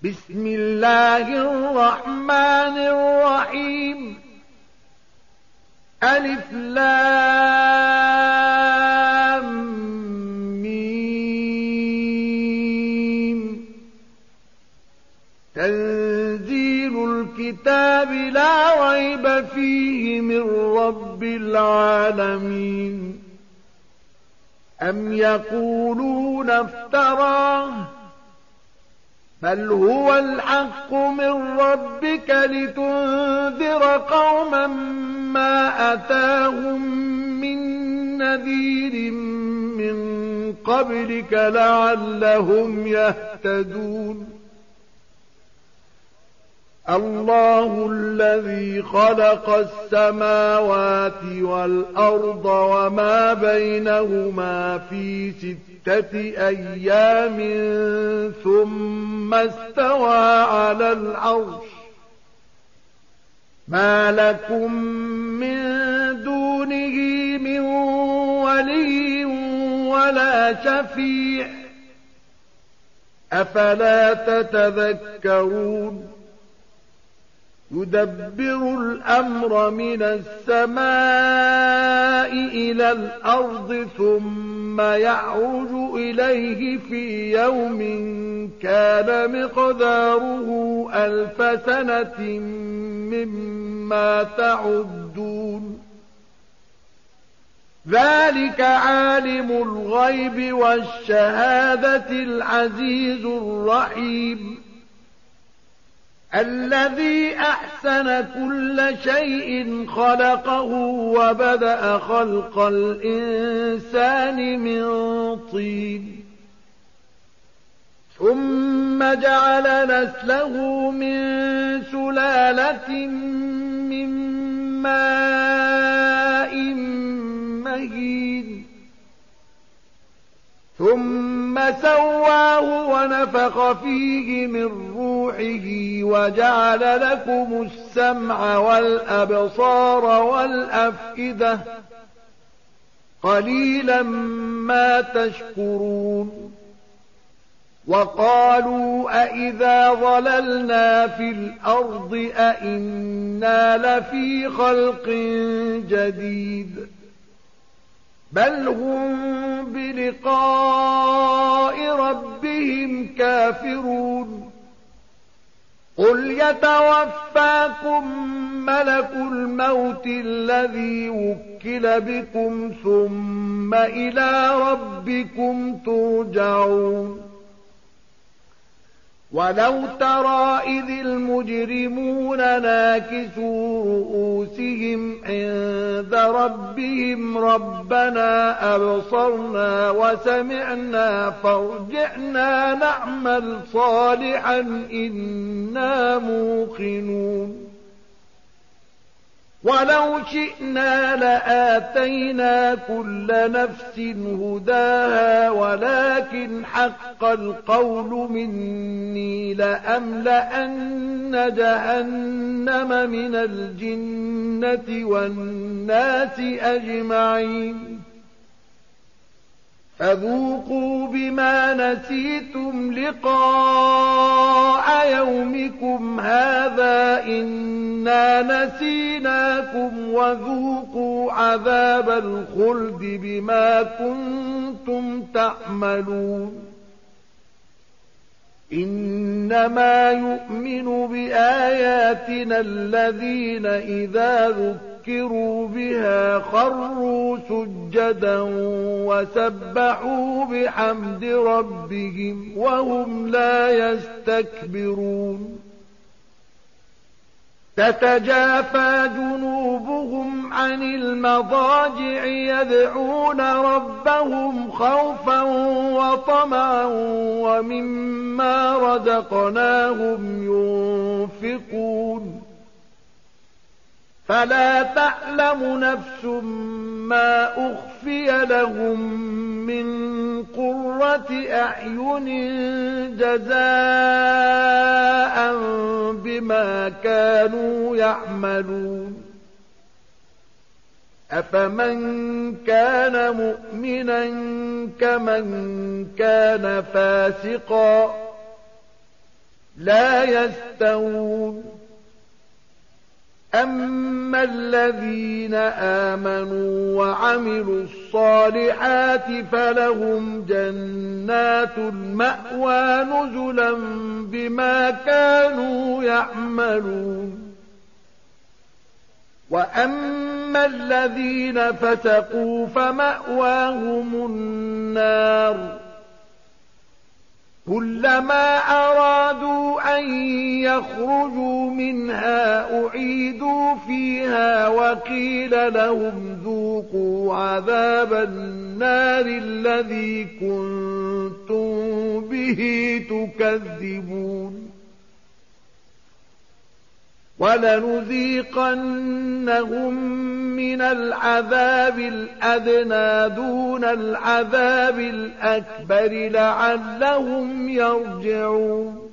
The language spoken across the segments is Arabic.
بسم الله الرحمن الرحيم. ألف لام ميم. تنزيل الكتاب لا ريب فيه من رب العالمين. أم يقولون افتراه بل هو الحق من ربك لتنذر قوما ما أتاهم من نذير من قبلك لعلهم يهتدون. الله الذي خلق السماوات والأرض وما بينهما في 6 أيام ثم استوى على العرش. ما لكم من دونه من ولي ولا شفيع أفلا تتذكرون. يدبر الأمر من السماء إلى الأرض ثم يعرج إليه في يوم كان مقداره 1000 سنة مما تعدون. ذلك عالم الغيب والشهادة العزيز الرحيم الذي أحسن كل شيء خلقه وبدأ خلق الإنسان من طين ثم جعل نسله من سلالة من ماء مهين ثم سواه ونفخ فيه من روحه وجعل لكم السمع والأبصار والأفئدة قليلا ما تشكرون. وقالوا أئذا ضللنا في الأرض أئنا لفي خلق جديد بل هم بلقاء ربهم كافرون. قل يتوفاكم ملك الموت الذي وكل بكم ثم إلى ربكم ترجعون. ولو ترى إذ المجرمون ناكسوا رؤوسهم عند ربهم ربنا أبصرنا وسمعنا فارجعنا نعمل صالحا إنا موقنون. ولو شئنا لآتينا كل نفس هداها ولكن حق القول مني لأملأن جهنم من الجنة والناس أجمعين. فذوقوا بما نسيتم لقاء يومكم هذا إنا نسيناكم وذوقوا عذاب الخلد بما كنتم تعملون. إنما يؤمن بآياتنا الذين إذا ذكروا بها خروا سجدا وسبحوا بحمد ربهم وهم لا يستكبرون. تتجافى جنوبهم عن المضاجع يدعون ربهم خوفا وطمعا ومما رزقناهم ينفقون. فلا تعلم نفس ما أخفي لهم من قرة أعين جزاء بما كانوا يعملون. أفمن كان مؤمنا كمن كان فاسقا لا يستوون أما الذين آمنوا وعملوا الصالحات فلهم جنات المأوى نزلا بما كانوا يعملون وأما الذين فسقوا فمأواهم النار كلما أرادوا أن يخرجوا منها أعيدوا فيها وقيل لهم ذوقوا عذاب النار الذي كنتم به تكذبون ولنذيقنهم من العذاب الأدنى دون العذاب الأكبر لعلهم يرجعون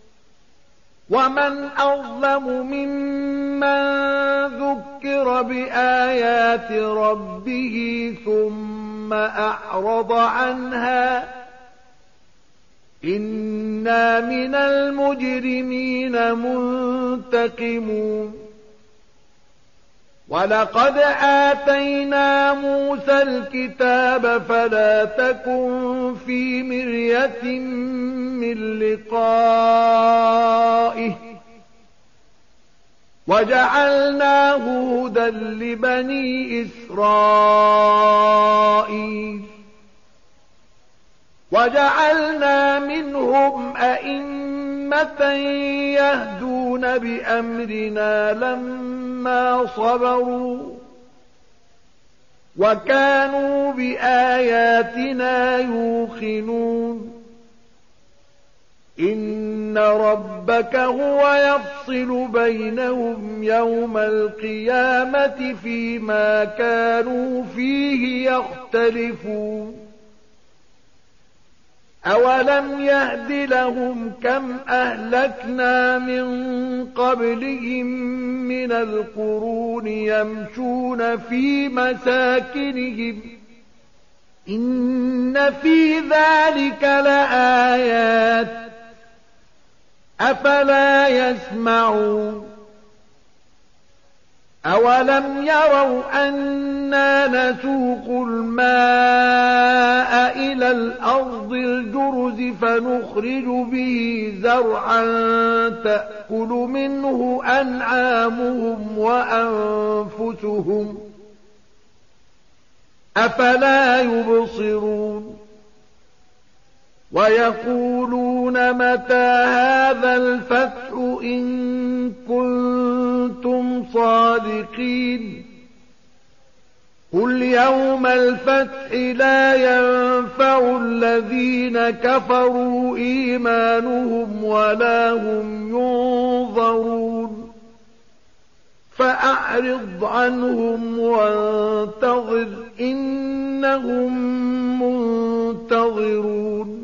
ومن أظلم ممن ذكر بآيات ربه ثم أعرض عنها إنا من المجرمين منتقمون ولقد آتينا موسى الكتاب فلا تكن في مرية من لقائه وجعلناه هدى لبني إسرائيل وجعلنا منهم أئمة يهدون بأمرنا لما صبروا وكانوا بآياتنا يوقنون إن ربك هو يفصل بينهم يوم القيامة فيما كانوا فيه يختلفون أولم يهد لهم كم أهلكنا من قبلهم من القرون يمشون في مساكنهم إن في ذلك لآيات أفلا يسمعون أولم يروا أنا نسوق الماء إلى الأرض الجرز فنخرج به زرعا تأكل منه أنعامهم وأنفسهم أفلا يبصرون ويقولون متى هذا الفتح إن كنتم صادقين قل يوم الفتح لا ينفع الذين كفروا إيمانهم ولا هم ينظرون فأعرض عنهم وانتظر إنهم منتظرون